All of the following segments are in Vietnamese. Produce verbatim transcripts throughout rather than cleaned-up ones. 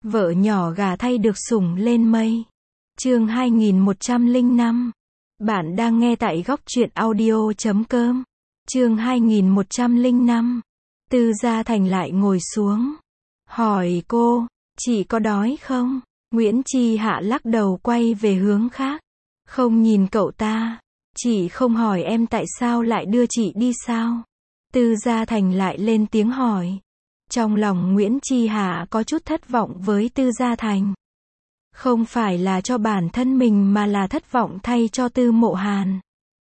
Vợ nhỏ gà thay được sủng lên mây. Chương hai nghìn một trăm lẻ năm. Bạn đang nghe tại góc truyện audio chấm com. Chương hai nghìn một trăm lẻ năm. Tư Gia Thành lại ngồi xuống. Hỏi cô, chị có đói không? Nguyễn Chi Hạ lắc đầu quay về hướng khác. Không nhìn cậu ta. Chị không hỏi em tại sao lại đưa chị đi sao? Tư Gia Thành lại lên tiếng hỏi. Trong lòng Nguyễn Chi Hạ có chút thất vọng với Tư Gia Thành. Không phải là cho bản thân mình mà là thất vọng thay cho Tư Mộ Hàn.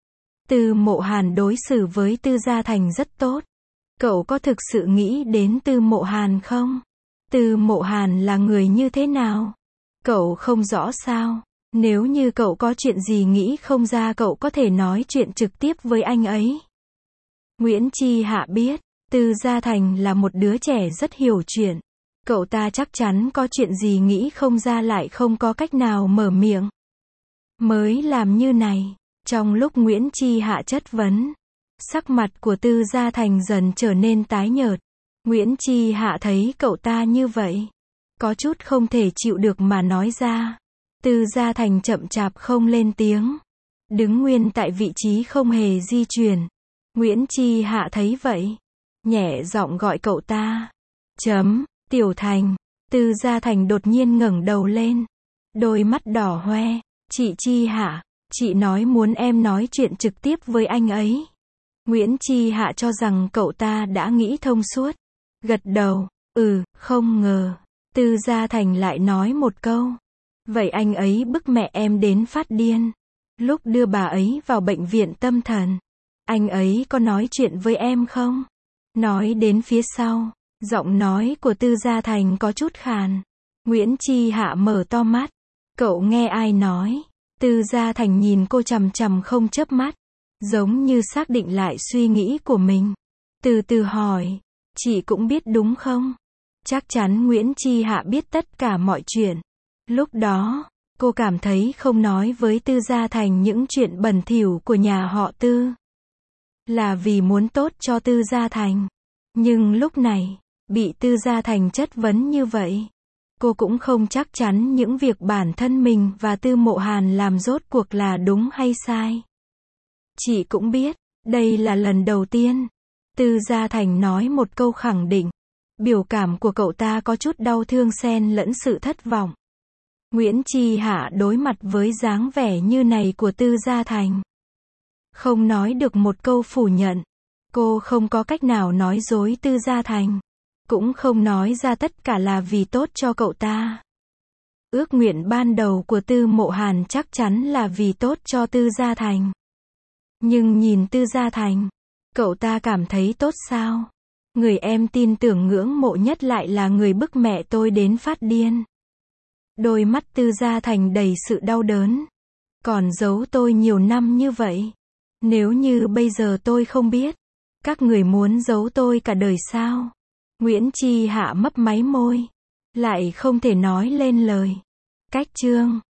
Tư Mộ Hàn đối xử với Tư Gia Thành rất tốt. Cậu có thực sự nghĩ đến Tư Mộ Hàn không? Tư Mộ Hàn là người như thế nào? Cậu không rõ sao? Nếu như cậu có chuyện gì nghĩ không ra cậu có thể nói chuyện trực tiếp với anh ấy. Nguyễn Chi Hạ biết, Tư Gia Thành là một đứa trẻ rất hiểu chuyện. Cậu ta chắc chắn có chuyện gì nghĩ không ra lại không có cách nào mở miệng. Mới làm như này, trong lúc Nguyễn Chi Hạ chất vấn, sắc mặt của Tư Gia Thành dần trở nên tái nhợt. Nguyễn Chi Hạ thấy cậu ta như vậy, có chút không thể chịu được mà nói ra. Tư Gia Thành chậm chạp không lên tiếng, đứng nguyên tại vị trí không hề di chuyển. Nguyễn Chi Hạ thấy vậy, nhẹ giọng gọi cậu ta. Chấm, Tiểu Thành. Tư Gia Thành đột nhiên ngẩng đầu lên, đôi mắt đỏ hoe. Chị Chi Hạ, chị nói muốn em nói chuyện trực tiếp với anh ấy. Nguyễn Chi Hạ cho rằng cậu ta đã nghĩ thông suốt. Gật đầu, ừ, không ngờ. Tư Gia Thành lại nói một câu. Vậy anh ấy bức mẹ em đến phát điên. Lúc đưa bà ấy vào bệnh viện tâm thần, anh ấy có nói chuyện với em không? Nói đến phía sau, giọng nói của Tư Gia Thành có chút khàn. Nguyễn Chi Hạ mở to mắt. Cậu nghe ai nói? Tư Gia Thành nhìn cô chằm chằm không chớp mắt, giống như xác định lại suy nghĩ của mình. Từ từ hỏi, chị cũng biết đúng không? Chắc chắn Nguyễn Chi Hạ biết tất cả mọi chuyện. Lúc đó, cô cảm thấy không nói với Tư Gia Thành những chuyện bẩn thỉu của nhà họ Tư là vì muốn tốt cho Tư Gia Thành. Nhưng lúc này, bị Tư Gia Thành chất vấn như vậy, cô cũng không chắc chắn những việc bản thân mình và Tư Mộ Hàn làm rốt cuộc là đúng hay sai. Chị cũng biết, đây là lần đầu tiên. Tư Gia Thành nói một câu khẳng định. Biểu cảm của cậu ta có chút đau thương xen lẫn sự thất vọng. Nguyễn Chi Hạ đối mặt với dáng vẻ như này của Tư Gia Thành, không nói được một câu phủ nhận. Cô không có cách nào nói dối Tư Gia Thành, cũng không nói ra tất cả là vì tốt cho cậu ta. Ước nguyện ban đầu của Tư Mộ Hàn chắc chắn là vì tốt cho Tư Gia Thành. Nhưng nhìn Tư Gia Thành, cậu ta cảm thấy tốt sao? Người em tin tưởng ngưỡng mộ nhất lại là người bức mẹ tôi đến phát điên. Đôi mắt Tư Gia Thành đầy sự đau đớn. Còn giấu tôi nhiều năm như vậy. Nếu như bây giờ tôi không biết, các người muốn giấu tôi cả đời sao? Nguyễn Chi Hạ mấp máy môi, lại không thể nói lên lời. Cách chương